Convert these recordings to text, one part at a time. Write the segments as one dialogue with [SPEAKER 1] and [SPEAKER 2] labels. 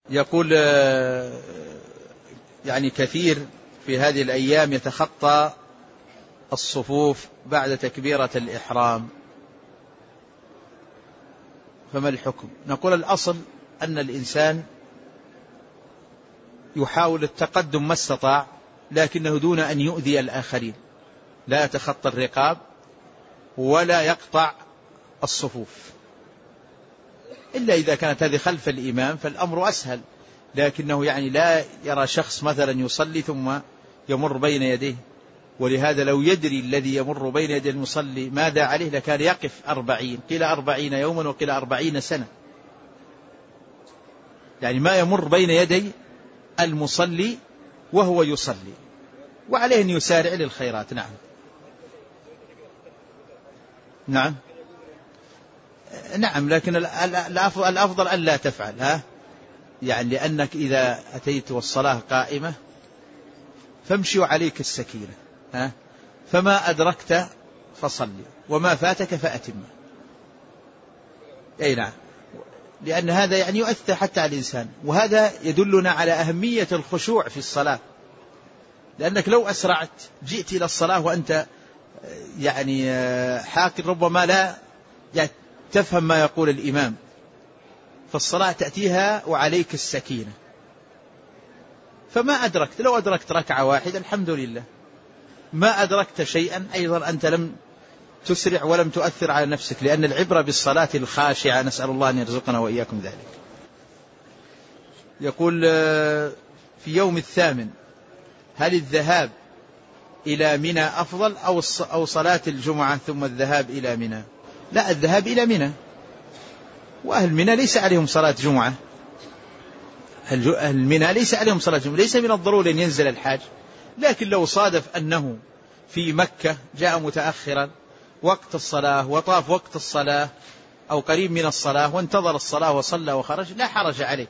[SPEAKER 1] يقول يعني كثير في هذه الأيام يتخطى الصفوف بعد تكبيرة الإحرام، فما الحكم؟ نقول الأصل أن الإنسان يحاول التقدم ما استطاع، لكنه دون أن يؤذي الآخرين، لا يتخطى الرقاب ولا يقطع الصفوف، إلا إذا كانت هذه خلف الإمام فالأمر أسهل، لكنه يعني لا يرى شخص مثلا يصلي ثم يمر بين يديه، ولهذا لو يدري الذي يمر بين يدي المصلي ماذا عليه لكان يقف 40، قيل 40 يوما وقيل 40 سنة، يعني ما يمر بين يدي المصلي وهو يصلي، وعليه أن يسارع للخيرات. نعم نعم نعم، لكن الأفضل أن لا تفعل، يعني لأنك إذا أتيت والصلاة قائمة فامشي وعليك السكينة، فما أدركت فصلي وما فاتك فأتم. أي نعم، لأن هذا يعني يؤثر حتى على الإنسان، وهذا يدلنا على أهمية الخشوع في الصلاة، لأنك لو أسرعت جئت إلى الصلاة وأنت يعني حاكر ربما لا تفهم ما يقول الإمام، فالصلاة تأتيها وعليك السكينة، فما أدركت، لو أدركت ركعة واحدة الحمد لله، ما أدركت شيئا أيضا أنت لم تسرع ولم تؤثر على نفسك، لأن العبرة بالصلاة الخاشعة، نسأل الله أن يرزقنا وإياكم ذلك. يقول في يوم الثامن هل الذهاب إلى منى أفضل أو صلاة الجمعة ثم الذهاب إلى منى؟ لا، الذهاب إلى منى، وأهل منى ليس عليهم صلاة جمعة، أهل منى ليس عليهم صلاة جمعة، ليس من الضروري أن ينزل الحاج، لكن لو صادف أنه في مكة جاء متأخرا وقت الصلاة وطاف وقت الصلاة أو قريب من الصلاة وانتظر الصلاة وصلى وخرج لا حرج عليه،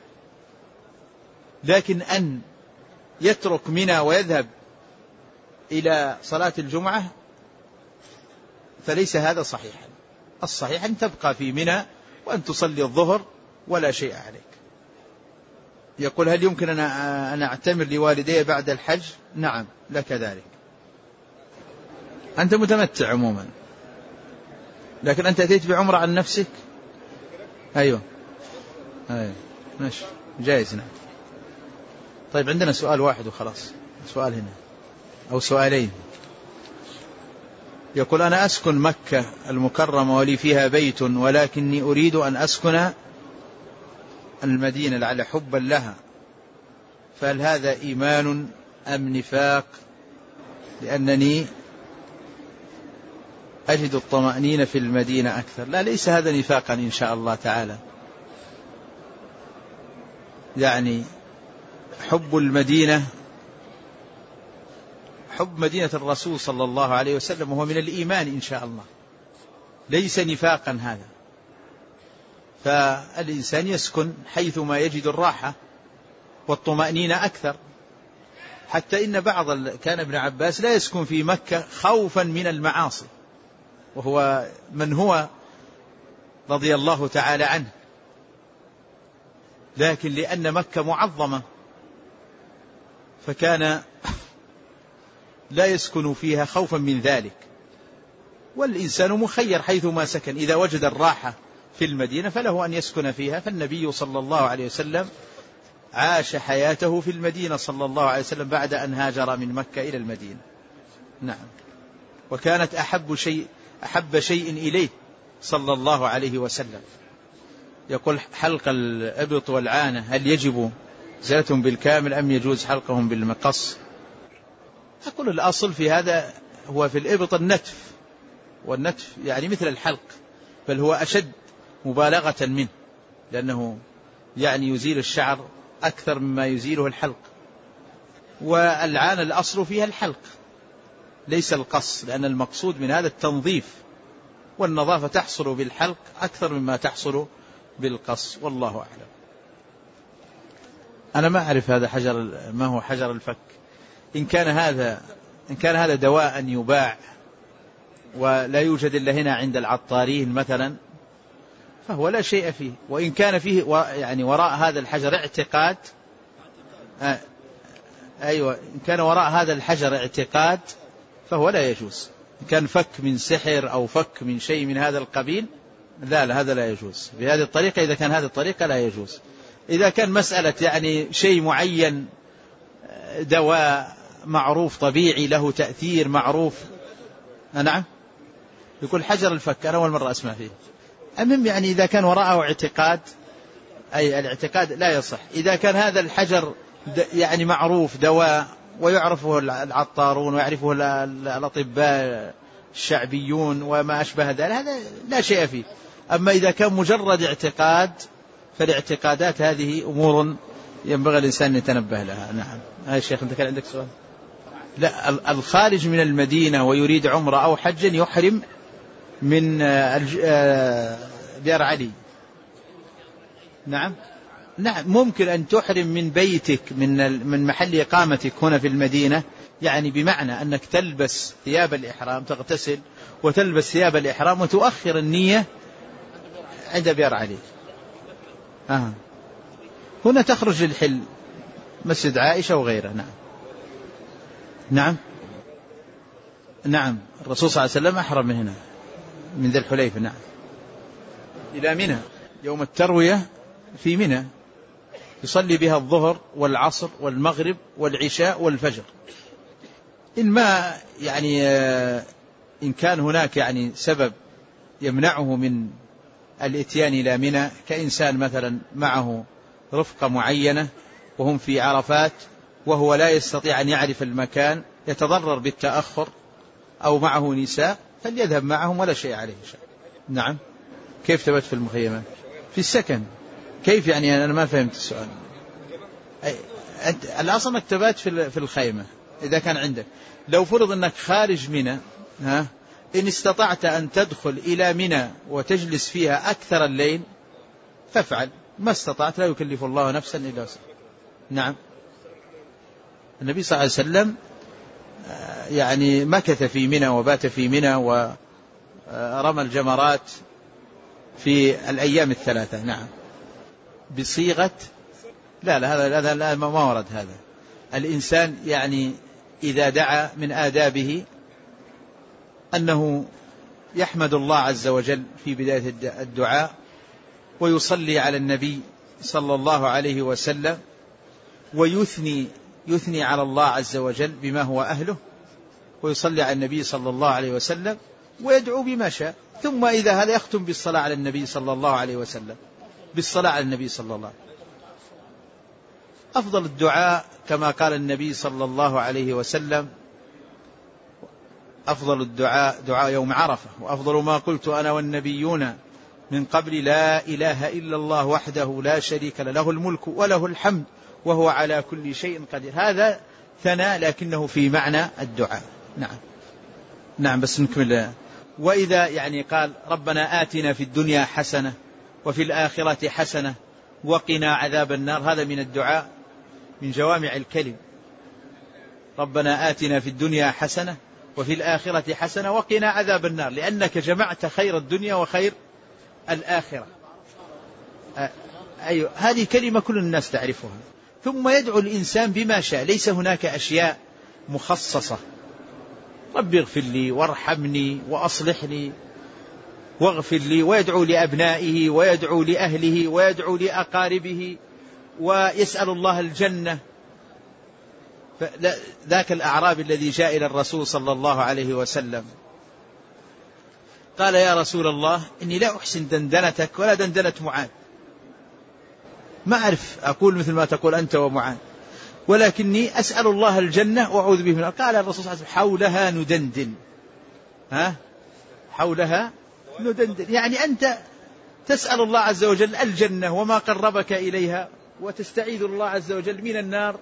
[SPEAKER 1] لكن أن يترك منى ويذهب إلى صلاة الجمعة فليس هذا صحيحا، الصحيح أن تبقى في منى وأن تصلي الظهر ولا شيء عليك. يقول هل يمكن أن أعتمر لوالدي بعد الحج؟ نعم لك ذلك، أنت متمتع عموما، لكن أنت أتيت بعمرة عن نفسك. أيوة ماشي جائز. نعم. طيب عندنا سؤال واحد وخلاص، سؤال هنا أو سؤالين. يقول أنا أسكن مكة المكرمة ولي فيها بيت، ولكني أريد أن أسكن المدينة لعل حبا لها، فهل هذا إيمان أم نفاق؟ لأنني أجد الطمأنينة في المدينة أكثر. لا، ليس هذا نفاقا إن شاء الله تعالى، يعني حب المدينة، حب مدينة الرسول صلى الله عليه وسلم وهو من الإيمان إن شاء الله، ليس نفاقا هذا، فالإنسان يسكن حيثما يجد الراحة والطمأنينة أكثر، حتى إن كان ابن عباس لا يسكن في مكة خوفا من المعاصي، وهو من هو رضي الله تعالى عنه، لكن لأن مكة معظمة فكان لا يسكن فيها خوفا من ذلك، والإنسان مخير حيثما سكن، إذا وجد الراحة في المدينة فله أن يسكن فيها، فالنبي صلى الله عليه وسلم عاش حياته في المدينة صلى الله عليه وسلم بعد أن هاجر من مكة إلى المدينة. نعم، وكانت أحب شيء إليه صلى الله عليه وسلم. يقول حلق الإبط والعانة هل يجب زيلتهم بالكامل أم يجوز حلقهم بالمقص؟ أقول الأصل في هذا هو في الإبط النتف، والنتف يعني مثل الحلق، بل هو أشد مبالغة منه، لأنه يعني يزيل الشعر أكثر مما يزيله الحلق. والعانة الأصل فيها الحلق ليس القص، لأن المقصود من هذا التنظيف، والنظافة تحصل بالحلق أكثر مما تحصل بالقص، والله أعلم. أنا ما أعرف هذا ما هو حجر الفك، إن كان هذا دواء يباع ولا يوجد إلا هنا عند العطارين مثلا، فهو لا شيء فيه. وإن كان فيه يعني وراء هذا الحجر اعتقاد، أيوة، إن كان وراء هذا الحجر اعتقاد فهو لا يجوز. إن كان فك من سحر أو فك من شيء من هذا القبيل لا هذا لا يجوز بهذه الطريقة. إذا كان هذه الطريقة لا يجوز. إذا كان مسألة يعني شيء معين، دواء معروف طبيعي له تأثير معروف، نعم، يقول حجر الفك، أنا أول مرة أسمع فيه. المهم يعني إذا كان وراءه اعتقاد، أي الاعتقاد لا يصح. إذا كان هذا الحجر يعني معروف دواء ويعرفه العطارون ويعرفه الأطباء الشعبيون وما أشبه ذلك، هذا لا شيء فيه. أما إذا كان مجرد اعتقاد فالاعتقادات هذه أمور ينبغي الإنسان يتنبه لها. نعم. هاي الشيخ، أنت كان عندك سؤال؟ لا، الخارج من المدينة ويريد عمرة أو حجا يحرم من ديار علي. نعم ممكن أن تحرم من بيتك، من محل إقامتك هنا في المدينة، يعني بمعنى أنك تلبس ثياب الإحرام، تغتسل وتلبس ثياب الإحرام وتؤخر النية عند ديار علي. هنا تخرج للحل، مسجد عائشة وغيره. نعم الرسول صلى الله عليه وسلم أحرم من هنا، من ذي الحليفة، نعم، إلى منى يوم التروية في منى، يصلي بها الظهر والعصر والمغرب والعشاء والفجر. إن ما يعني إن كان هناك يعني سبب يمنعه من الإتيان إلى منى، كإنسان مثلا معه رفقة معينة وهم في عرفات وهو لا يستطيع أن يعرف المكان، يتضرر بالتأخر، أو معه نساء، فليذهب معهم ولا شيء عليه. نعم. كيف تبت في المخيمات؟ في السكن. كيف يعني؟ أنا ما فهمت السؤال. الأصل أنك تبات في الخيمة إذا كان عندك. لو فرض أنك خارج منى، إن استطعت أن تدخل إلى منى وتجلس فيها أكثر الليل فافعل، ما استطعت لا يكلف الله نفسا إلا وسعها. نعم. النبي صلى الله عليه وسلم يعني مكث في منى وبات في منى ورمى الجمرات في الأيام الثلاثة. نعم. بصيغة هذا ما ورد هذا. الإنسان يعني إذا دعا من آدابه أنه يحمد الله عز وجل في بداية الدعاء، ويصلي على النبي صلى الله عليه وسلم، ويثني على الله عز وجل بما هو أهله، ويصلي على النبي صلى الله عليه وسلم، ويدعو بما شاء. ثم إذا هذا يختم بالصلاة على النبي صلى الله عليه وسلم، بالصلاة على النبي صلى الله عليه وسلم. أفضل الدعاء كما قال النبي صلى الله عليه وسلم: أفضل الدعاء دعاء يوم عرفة، وأفضل ما قلت أنا والنبيون من قبل لا إله إلا الله وحده لا شريك له، له الملك وله الحمد وهو على كل شيء قدير. هذا ثناء لكنه في معنى الدعاء. نعم بس نكمل. وإذا يعني قال: ربنا آتنا في الدنيا حسنة وفي الآخرة حسنة وقنا عذاب النار، هذا من الدعاء، من جوامع الكلم. ربنا آتنا في الدنيا حسنة وفي الآخرة حسنة وقنا عذاب النار، لأنك جمعت خير الدنيا وخير الآخرة. أيوة، هذه كلمة كل الناس تعرفها. ثم يدعو الإنسان بما شاء، ليس هناك أشياء مخصصة. رب اغفر لي وارحمني وأصلحني واغفر لي، ويدعو لأبنائه ويدعو لأهله ويدعو لأقاربه ويسأل الله الجنة. ذاك الأعرابي الذي جاء إلى الرسول صلى الله عليه وسلم قال: يا رسول الله، إني لا أحسن دندنتك ولا دندنة معاذ، ما أعرف أقول مثل ما تقول أنت ومعاذ، ولكني أسأل الله الجنة وأعوذ به من النار. قال الرسول صلى الله عليه وسلم: حولها ندندن. حولها ندندن، يعني أنت تسأل الله عز وجل الجنة وما قربك إليها، وتستعيذ الله عز وجل من النار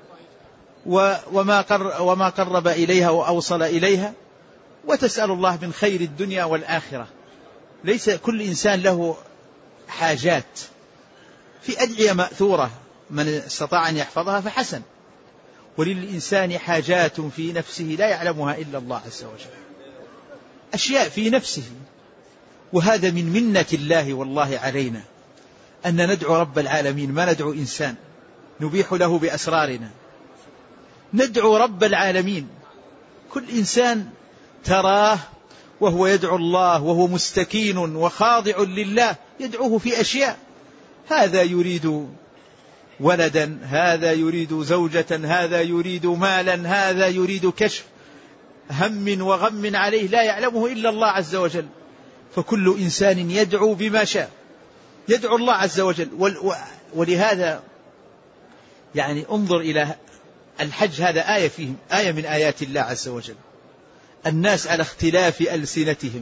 [SPEAKER 1] وما قرب إليها وأوصل إليها، وتسأل الله من خير الدنيا والآخرة. ليس كل إنسان له حاجات، في أدعية مأثورة من استطاع أن يحفظها فحسن، وللإنسان حاجات في نفسه لا يعلمها إلا الله عز وجل، أشياء في نفسه وهذا من منة الله والله علينا أن ندعو رب العالمين، ما ندعو إنسان نبيح له بأسرارنا، ندعو رب العالمين. كل إنسان تراه وهو يدعو الله وهو مستكين وخاضع لله، يدعوه في أشياء، هذا يريد ولدا، هذا يريد زوجة، هذا يريد مالا، هذا يريد كشف هم وغم عليه لا يعلمه إلا الله عز وجل. فكل إنسان يدعو بما شاء، يدعو الله عز وجل. ولهذا يعني انظر إلى الحج، هذا آية فيه، آية من آيات الله عز وجل. الناس على اختلاف ألسنتهم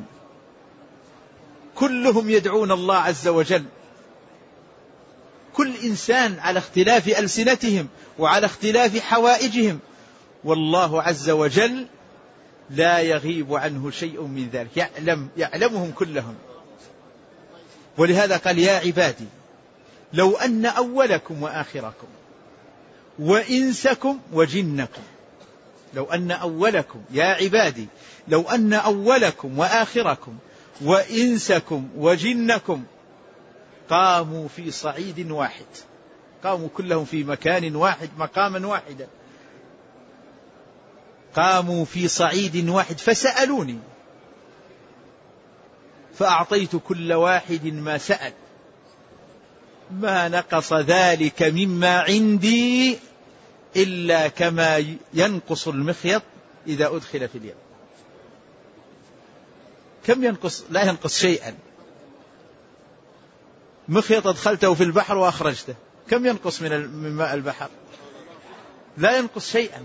[SPEAKER 1] كلهم يدعون الله عز وجل، كل إنسان على اختلاف ألسنتهم وعلى اختلاف حوائجهم، والله عز وجل لا يغيب عنه شيء من ذلك، يعلمهم كلهم. ولهذا قال: يا عبادي لو أن أولكم وآخركم وإنسكم وجنكم، لو أن أولكم، يا عبادي لو أن أولكم وآخركم وإنسكم وجنكم قاموا في صعيد واحد، قاموا كلهم في مكان واحد مقاما واحدا، قاموا في صعيد واحد فسألوني فأعطيت كل واحد ما سأل، ما نقص ذلك مما عندي إلا كما ينقص المخيط إذا أدخل في اليم. كم ينقص؟ لا ينقص شيئا. مخيط أدخلته في البحر وأخرجته، كم ينقص من ماء البحر؟ لا ينقص شيئا.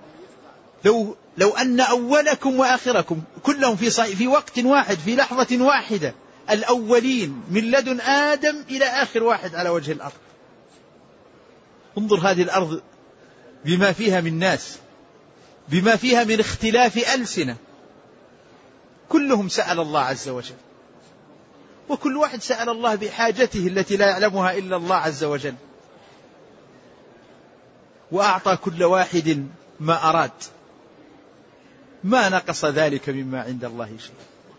[SPEAKER 1] لو أن أولكم وآخركم كلهم في وقت واحد، في لحظة واحدة، الأولين من لدن آدم إلى آخر واحد على وجه الأرض. انظر هذه الأرض بما فيها من ناس، بما فيها من اختلاف ألسنة، كلهم سأل الله عز وجل، وكل واحد سأل الله بحاجته التي لا يعلمها إلا الله عز وجل، وأعطى كل واحد ما أراد، ما نقص ذلك مما عند الله شيء.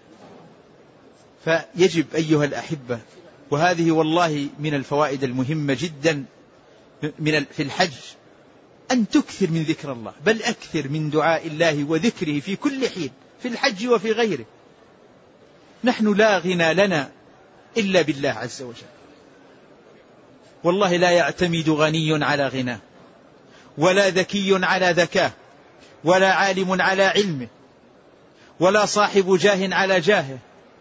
[SPEAKER 1] فيجب أيها الأحبة، وهذه والله من الفوائد المهمة جدا في الحج، أن تكثر من ذكر الله، بل أكثر من دعاء الله وذكره في كل حين، في الحج وفي غيره. نحن لا غنى لنا إلا بالله عز وجل، والله لا يعتمد غني على غناه، ولا ذكي على ذكاه، ولا عالم على علمه، ولا صاحب جاه على جاهه.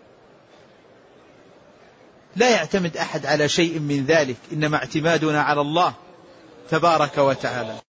[SPEAKER 1] لا يعتمد أحد على شيء من ذلك، إنما اعتمادنا على الله تبارك وتعالى.